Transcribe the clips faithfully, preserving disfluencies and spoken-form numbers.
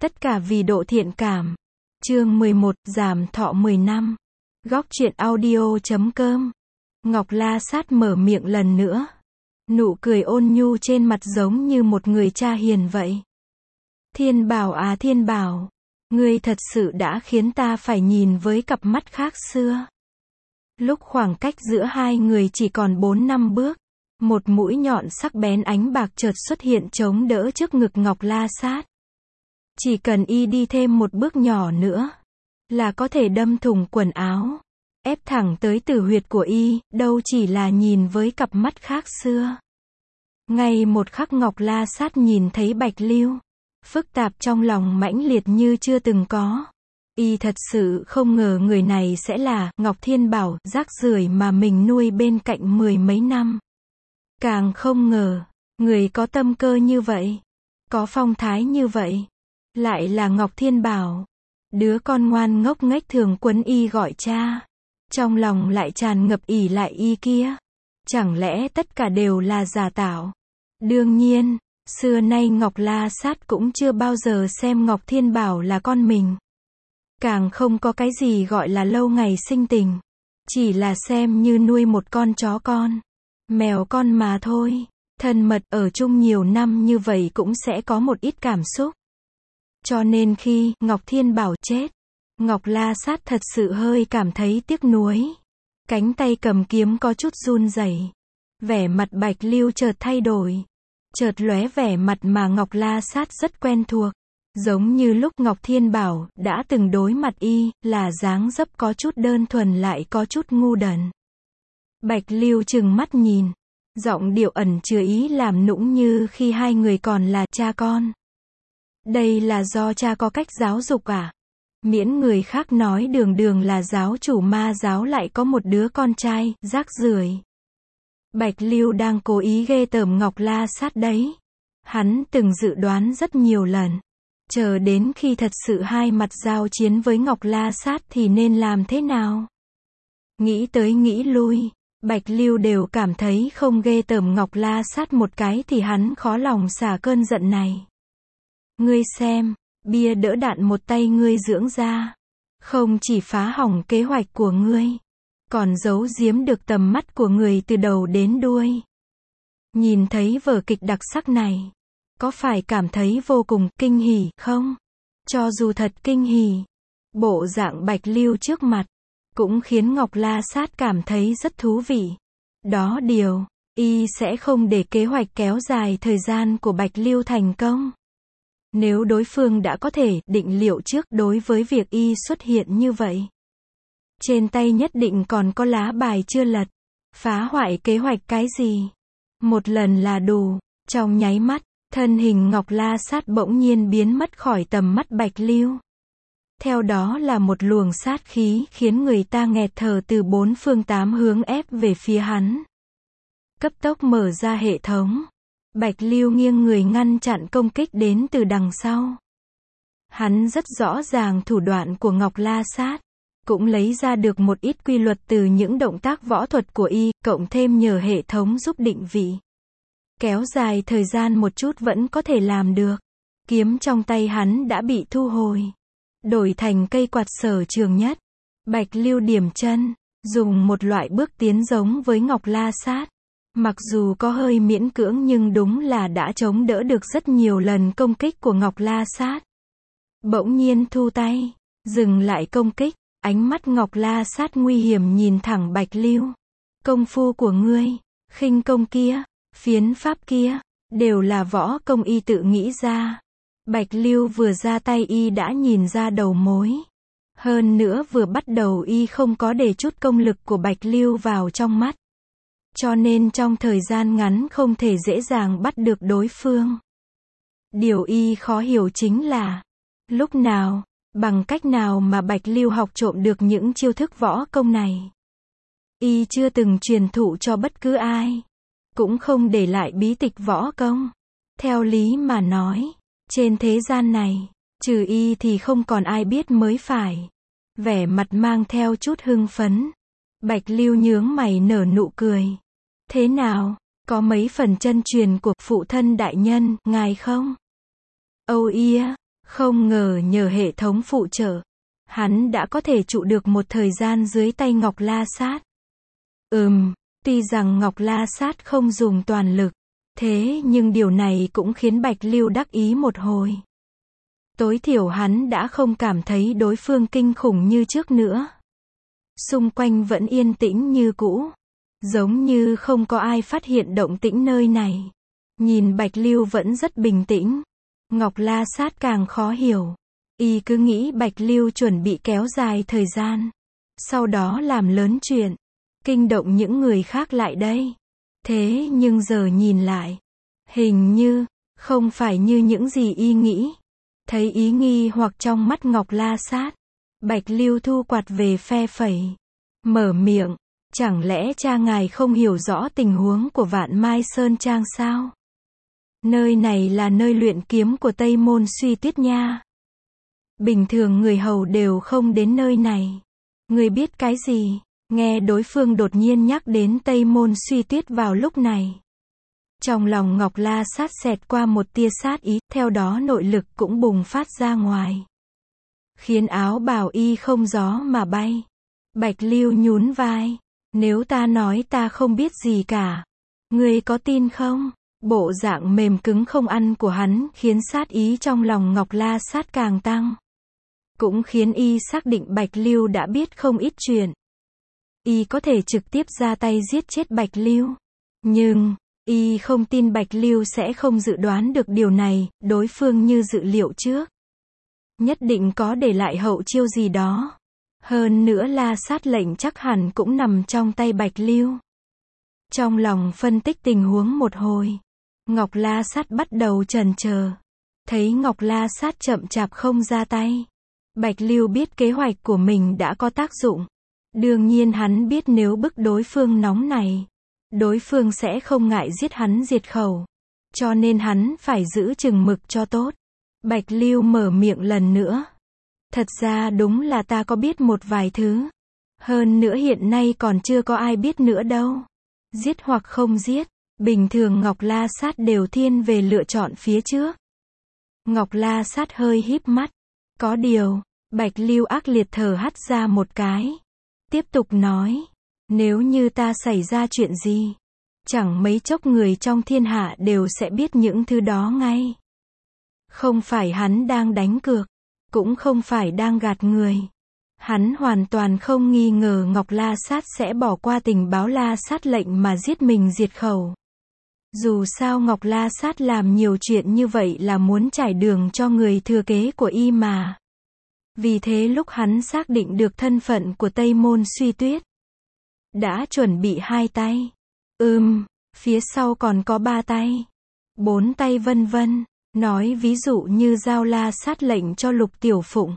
Tất cả vì độ thiện cảm. Chương mười một, giảm thọ mười năm. Góc truyện audio chấm com. Ngọc La Sát mở miệng lần nữa. Nụ cười ôn nhu trên mặt giống như một người cha hiền vậy. Thiên Bảo à Thiên Bảo, ngươi thật sự đã khiến ta phải nhìn với cặp mắt khác xưa. Lúc khoảng cách giữa hai người chỉ còn bốn năm bước, một mũi nhọn sắc bén ánh bạc chợt xuất hiện chống đỡ trước ngực Ngọc La Sát. Chỉ cần y đi thêm một bước nhỏ nữa, là có thể đâm thủng quần áo, ép thẳng tới tử huyệt của y, đâu chỉ là nhìn với cặp mắt khác xưa. Ngay một khắc Ngọc La Sát nhìn thấy Bạch Lưu, phức tạp trong lòng mãnh liệt như chưa từng có. Y thật sự không ngờ người này sẽ là Ngọc Thiên Bảo, rác rưởi mà mình nuôi bên cạnh mười mấy năm. Càng không ngờ, người có tâm cơ như vậy, có phong thái như vậy, lại là Ngọc Thiên Bảo. Đứa con ngoan ngốc nghếch thường quấn y gọi cha, trong lòng lại tràn ngập ỷ lại y kia. Chẳng lẽ tất cả đều là giả tạo? Đương nhiên, xưa nay Ngọc La Sát cũng chưa bao giờ xem Ngọc Thiên Bảo là con mình. Càng không có cái gì gọi là lâu ngày sinh tình. Chỉ là xem như nuôi một con chó con, mèo con mà thôi. Thân mật ở chung nhiều năm như vậy cũng sẽ có một ít cảm xúc. Cho nên khi Ngọc Thiên Bảo chết, Ngọc La Sát thật sự hơi cảm thấy tiếc nuối. Cánh tay cầm kiếm có chút run rẩy. Vẻ mặt Bạch Lưu chợt thay đổi. Chợt lóe vẻ mặt mà Ngọc La Sát rất quen thuộc. Giống như lúc Ngọc Thiên Bảo đã từng đối mặt y, là dáng dấp có chút đơn thuần lại có chút ngu đần. Bạch Lưu trừng mắt nhìn, giọng điệu ẩn chứa ý làm nũng như khi hai người còn là cha con. Đây là do cha có cách giáo dục à? Miễn người khác nói đường đường là giáo chủ ma giáo lại có một đứa con trai, rác rưởi. Bạch Lưu đang cố ý ghê tởm Ngọc La Sát đấy. Hắn từng dự đoán rất nhiều lần. Chờ đến khi thật sự hai mặt giao chiến với Ngọc La Sát thì nên làm thế nào? Nghĩ tới nghĩ lui, Bạch Lưu đều cảm thấy không ghê tởm Ngọc La Sát một cái thì hắn khó lòng xả cơn giận này. Ngươi xem, bia đỡ đạn một tay ngươi dưỡng ra, không chỉ phá hỏng kế hoạch của ngươi, còn giấu giếm được tầm mắt của người từ đầu đến đuôi. Nhìn thấy vở kịch đặc sắc này, có phải cảm thấy vô cùng kinh hỉ không? Cho dù thật kinh hỉ, bộ dạng Bạch Lưu trước mặt cũng khiến Ngọc La Sát cảm thấy rất thú vị. Đó điều, y sẽ không để kế hoạch kéo dài thời gian của Bạch Lưu thành công. Nếu đối phương đã có thể định liệu trước đối với việc y xuất hiện như vậy, trên tay nhất định còn có lá bài chưa lật. Phá hoại kế hoạch cái gì? Một lần là đủ. Trong nháy mắt, thân hình Ngọc La Sát bỗng nhiên biến mất khỏi tầm mắt Bạch Lưu. Theo đó là một luồng sát khí khiến người ta nghẹt thở từ bốn phương tám hướng ép về phía hắn. Cấp tốc mở ra hệ thống. Bạch Lưu nghiêng người ngăn chặn công kích đến từ đằng sau. Hắn rất rõ ràng thủ đoạn của Ngọc La Sát, cũng lấy ra được một ít quy luật từ những động tác võ thuật của y, cộng thêm nhờ hệ thống giúp định vị. Kéo dài thời gian một chút vẫn có thể làm được. Kiếm trong tay hắn đã bị thu hồi, đổi thành cây quạt sở trường nhất. Bạch Lưu điểm chân, dùng một loại bước tiến giống với Ngọc La Sát. Mặc dù có hơi miễn cưỡng nhưng đúng là đã chống đỡ được rất nhiều lần công kích của Ngọc La Sát. Bỗng nhiên thu tay, dừng lại công kích, ánh mắt Ngọc La Sát nguy hiểm nhìn thẳng Bạch Lưu. Công phu của ngươi, khinh công kia, phiến pháp kia, đều là võ công y tự nghĩ ra. Bạch Lưu vừa ra tay y đã nhìn ra đầu mối. Hơn nữa vừa bắt đầu y không có để chút công lực của Bạch Lưu vào trong mắt. Cho nên trong thời gian ngắn không thể dễ dàng bắt được đối phương. Điều y khó hiểu chính là, lúc nào, bằng cách nào mà Bạch Lưu học trộm được những chiêu thức võ công này. Y chưa từng truyền thụ cho bất cứ ai, cũng không để lại bí tịch võ công. Theo lý mà nói, trên thế gian này, trừ y thì không còn ai biết mới phải. Vẻ mặt mang theo chút hưng phấn. Bạch Lưu nhướng mày nở nụ cười. Thế nào, có mấy phần chân truyền của phụ thân đại nhân, ngài không? Âu ia, Không ngờ nhờ hệ thống phụ trợ, hắn đã có thể trụ được một thời gian dưới tay Ngọc La Sát. Ừm, tuy rằng Ngọc La Sát không dùng toàn lực, thế nhưng điều này cũng khiến Bạch Lưu đắc ý một hồi. Tối thiểu hắn đã không cảm thấy đối phương kinh khủng như trước nữa. Xung quanh vẫn yên tĩnh như cũ, giống như không có ai phát hiện động tĩnh nơi này. Nhìn Bạch Lưu vẫn rất bình tĩnh, Ngọc La Sát càng khó hiểu. Y cứ nghĩ Bạch Lưu chuẩn bị kéo dài thời gian, sau đó làm lớn chuyện, kinh động những người khác lại đây. Thế nhưng giờ nhìn lại, hình như không phải như những gì y nghĩ. Thấy ý nghi hoặc trong mắt Ngọc La Sát, Bạch Lưu thu quạt về phe phẩy, mở miệng, chẳng lẽ cha ngài không hiểu rõ tình huống của Vạn Mai Sơn Trang sao? Nơi này là nơi luyện kiếm của Tây Môn Suy Tuyết nha. Bình thường người hầu đều không đến nơi này. Người biết cái gì? Nghe đối phương đột nhiên nhắc đến Tây Môn Suy Tuyết vào lúc này. Trong lòng Ngọc La Sát xẹt qua một tia sát ý, theo đó nội lực cũng bùng phát ra ngoài, khiến áo bào y không gió mà bay. Bạch Lưu nhún vai, nếu ta nói ta không biết gì cả, ngươi có tin không? Bộ dạng mềm cứng không ăn của hắn khiến sát ý trong lòng Ngọc La Sát càng tăng, cũng khiến y xác định Bạch Lưu đã biết không ít chuyện. Y có thể trực tiếp ra tay giết chết Bạch Lưu, nhưng y không tin Bạch Lưu sẽ không dự đoán được điều này, đối phương như dự liệu trước, nhất định có để lại hậu chiêu gì đó. Hơn nữa La Sát lệnh chắc hẳn cũng nằm trong tay Bạch Lưu. Trong lòng phân tích tình huống một hồi, Ngọc La Sát bắt đầu chần chờ. Thấy Ngọc La Sát chậm chạp không ra tay, Bạch Lưu biết kế hoạch của mình đã có tác dụng. Đương nhiên hắn biết nếu bức đối phương nóng này, đối phương sẽ không ngại giết hắn diệt khẩu. Cho nên hắn phải giữ chừng mực cho tốt. Bạch Lưu mở miệng lần nữa. Thật ra đúng là ta có biết một vài thứ. Hơn nữa hiện nay còn chưa có ai biết nữa đâu. Giết hoặc không giết, bình thường Ngọc La Sát đều thiên về lựa chọn phía trước. Ngọc La Sát hơi híp mắt. Có điều, Bạch Lưu ác liệt thở hắt ra một cái. Tiếp tục nói, nếu như ta xảy ra chuyện gì, chẳng mấy chốc người trong thiên hạ đều sẽ biết những thứ đó ngay. Không phải hắn đang đánh cược, cũng không phải đang gạt người. Hắn hoàn toàn không nghi ngờ Ngọc La Sát sẽ bỏ qua tình báo La Sát lệnh mà giết mình diệt khẩu. Dù sao Ngọc La Sát làm nhiều chuyện như vậy là muốn trải đường cho người thừa kế của y mà. Vì thế lúc hắn xác định được thân phận của Tây Môn Suy Tuyết, đã chuẩn bị hai tay. Ừm, phía sau còn có ba tay, bốn tay vân vân. Nói ví dụ như giao La Sát lệnh cho Lục Tiểu Phụng.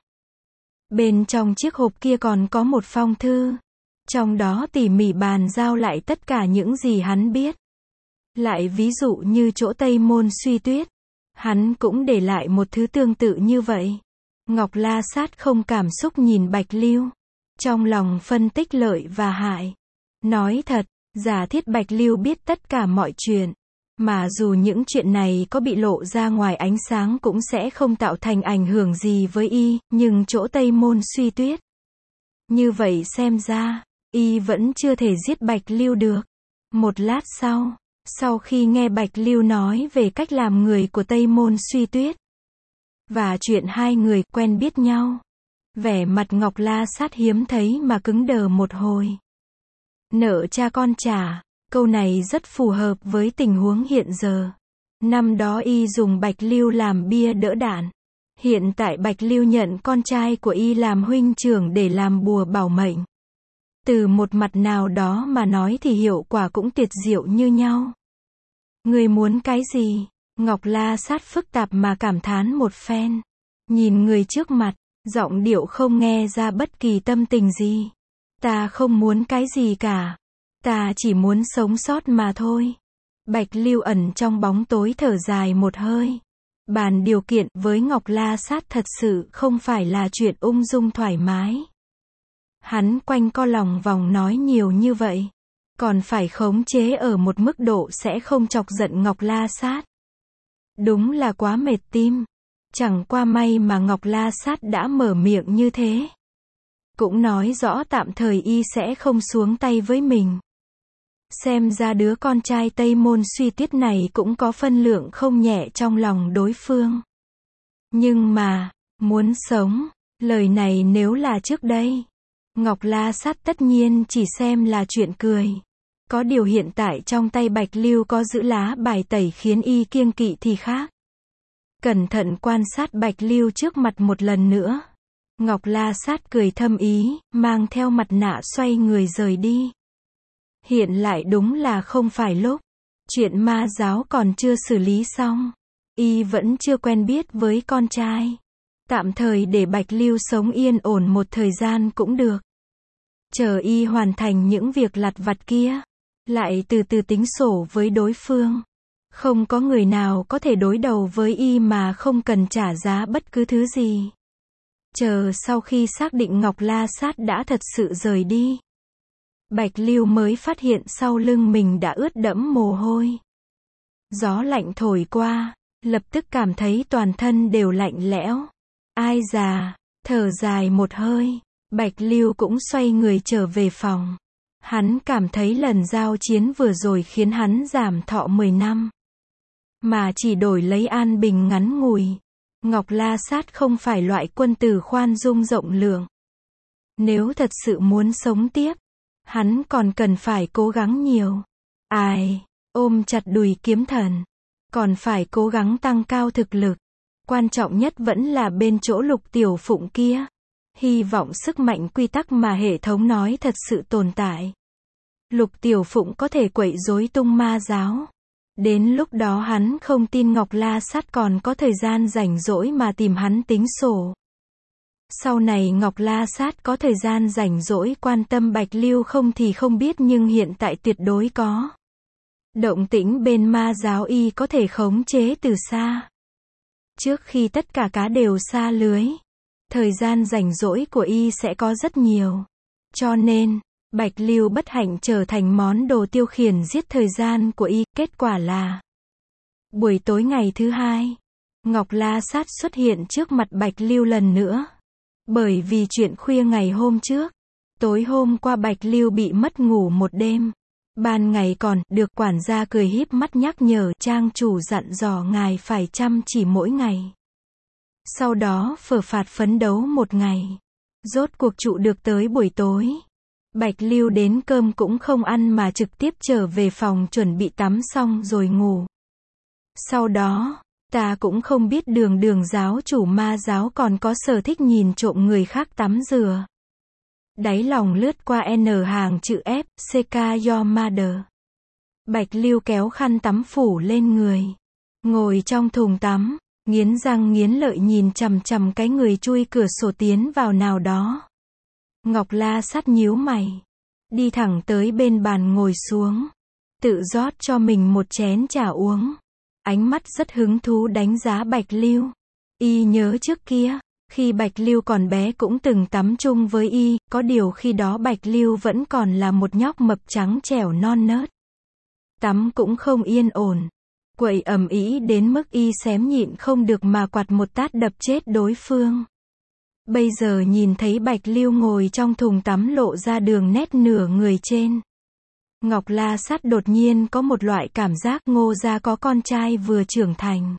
Bên trong chiếc hộp kia còn có một phong thư. Trong đó tỉ mỉ bàn giao lại tất cả những gì hắn biết. Lại ví dụ như chỗ Tây Môn Suy Tuyết, hắn cũng để lại một thứ tương tự như vậy. Ngọc La Sát không cảm xúc nhìn Bạch Lưu, trong lòng phân tích lợi và hại. Nói thật, giả thiết Bạch Lưu biết tất cả mọi chuyện, mà dù những chuyện này có bị lộ ra ngoài ánh sáng cũng sẽ không tạo thành ảnh hưởng gì với y, nhưng chỗ Tây Môn Suy Tuyết, như vậy xem ra, y vẫn chưa thể giết Bạch Lưu được. Một lát sau, sau khi nghe Bạch Lưu nói về cách làm người của Tây Môn Suy Tuyết, và chuyện hai người quen biết nhau, vẻ mặt Ngọc La Sát hiếm thấy mà cứng đờ một hồi. Nợ cha con trả, câu này rất phù hợp với tình huống hiện giờ. Năm đó y dùng Bạch Lưu làm bia đỡ đạn. Hiện tại Bạch Lưu nhận con trai của y làm huynh trưởng để làm bùa bảo mệnh. Từ một mặt nào đó mà nói thì hiệu quả cũng tuyệt diệu như nhau. Người muốn cái gì? Ngọc La Sát phức tạp mà cảm thán một phen. Nhìn người trước mặt, giọng điệu không nghe ra bất kỳ tâm tình gì. Ta không muốn cái gì cả. Ta chỉ muốn sống sót mà thôi. Bạch Lưu ẩn trong bóng tối thở dài một hơi. Bàn điều kiện với Ngọc La Sát thật sự không phải là chuyện ung dung thoải mái. Hắn quanh co lòng vòng nói nhiều như vậy, còn phải khống chế ở một mức độ sẽ không chọc giận Ngọc La Sát. Đúng là quá mệt tim. Chẳng qua may mà Ngọc La Sát đã mở miệng như thế. Cũng nói rõ tạm thời y sẽ không xuống tay với mình. Xem ra đứa con trai Tây Môn Suy Tuyết này cũng có phân lượng không nhẹ trong lòng đối phương. Nhưng mà, muốn sống, lời này nếu là trước đây, Ngọc La Sát tất nhiên chỉ xem là chuyện cười. Có điều hiện tại trong tay Bạch Lưu có giữ lá bài tẩy khiến y kiêng kỵ thì khác. Cẩn thận quan sát Bạch Lưu trước mặt một lần nữa. Ngọc La Sát cười thâm ý, mang theo mặt nạ xoay người rời đi. Hiện lại đúng là không phải lúc. Chuyện ma giáo còn chưa xử lý xong. Y vẫn chưa quen biết với con trai. Tạm thời để Bạch Lưu sống yên ổn một thời gian cũng được. Chờ y hoàn thành những việc lặt vặt kia, lại từ từ tính sổ với đối phương. Không có người nào có thể đối đầu với y mà không cần trả giá bất cứ thứ gì. Chờ sau khi xác định Ngọc La Sát đã thật sự rời đi, Bạch Lưu mới phát hiện sau lưng mình đã ướt đẫm mồ hôi. Gió lạnh thổi qua, lập tức cảm thấy toàn thân đều lạnh lẽo. Ai già, thở dài một hơi, Bạch Lưu cũng xoay người trở về phòng. Hắn cảm thấy lần giao chiến vừa rồi khiến hắn giảm thọ mười năm. Mà chỉ đổi lấy an bình ngắn ngủi. Ngọc La Sát không phải loại quân tử khoan dung rộng lượng. Nếu thật sự muốn sống tiếp, hắn còn cần phải cố gắng nhiều. Ai, ôm chặt đùi kiếm thần, còn phải cố gắng tăng cao thực lực. Quan trọng nhất vẫn là bên chỗ Lục Tiểu Phụng kia. Hy vọng sức mạnh quy tắc mà hệ thống nói thật sự tồn tại. Lục Tiểu Phụng có thể quậy rối tung ma giáo. Đến lúc đó hắn không tin Ngọc La Sát còn có thời gian rảnh rỗi mà tìm hắn tính sổ. Sau này Ngọc La Sát có thời gian rảnh rỗi quan tâm Bạch Lưu không thì không biết, nhưng hiện tại tuyệt đối có. Động tĩnh bên ma giáo y có thể khống chế từ xa. Trước khi tất cả cá đều sa lưới, thời gian rảnh rỗi của y sẽ có rất nhiều. Cho nên, Bạch Lưu bất hạnh trở thành món đồ tiêu khiển giết thời gian của y. Kết quả là buổi tối ngày thứ hai, Ngọc La Sát xuất hiện trước mặt Bạch Lưu lần nữa. Bởi vì chuyện khuya ngày hôm trước, tối hôm qua Bạch Lưu bị mất ngủ một đêm. Ban ngày còn được quản gia cười híp mắt nhắc nhở, trang chủ dặn dò ngài phải chăm chỉ mỗi ngày. Sau đó phờ phạt phấn đấu một ngày. Rốt cuộc trụ được tới buổi tối. Bạch Lưu đến cơm cũng không ăn mà trực tiếp trở về phòng chuẩn bị tắm xong rồi ngủ. Sau đó, ta cũng không biết đường đường giáo chủ ma giáo còn có sở thích nhìn trộm người khác tắm rửa. Đáy lòng lướt qua N hàng chữ F, C K Your Mother. Bạch Lưu kéo khăn tắm phủ lên người. Ngồi trong thùng tắm, nghiến răng nghiến lợi nhìn chằm chằm cái người chui cửa sổ tiến vào nào đó. Ngọc La Sát nhíu mày. Đi thẳng tới bên bàn ngồi xuống. Tự rót cho mình một chén trà uống. Ánh mắt rất hứng thú đánh giá Bạch Lưu. Y nhớ trước kia, khi Bạch Lưu còn bé cũng từng tắm chung với y, có điều khi đó Bạch Lưu vẫn còn là một nhóc mập trắng trẻo non nớt. Tắm cũng không yên ổn. Quậy ầm ĩ đến mức y xém nhịn không được mà quạt một tát đập chết đối phương. Bây giờ nhìn thấy Bạch Lưu ngồi trong thùng tắm lộ ra đường nét nửa người trên. Ngọc La Sát đột nhiên có một loại cảm giác Ngô gia có con trai vừa trưởng thành.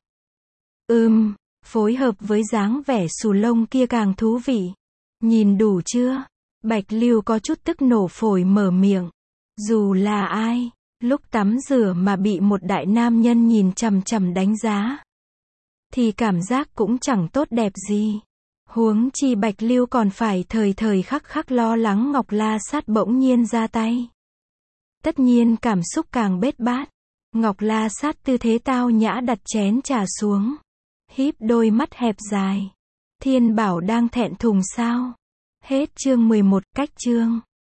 Ừm, phối hợp với dáng vẻ xù lông kia càng thú vị. Nhìn đủ chưa? Bạch Lưu có chút tức nổ phổi mở miệng. Dù là ai, lúc tắm rửa mà bị một đại nam nhân nhìn chằm chằm đánh giá, thì cảm giác cũng chẳng tốt đẹp gì. Huống chi Bạch Lưu còn phải thời thời khắc khắc lo lắng Ngọc La Sát bỗng nhiên ra tay. Tất nhiên cảm xúc càng bết bát. Ngọc La Sát tư thế tao nhã đặt chén trà xuống. Híp đôi mắt hẹp dài. Thiên bảo đang thẹn thùng sao? Hết chương mười một, cách chương.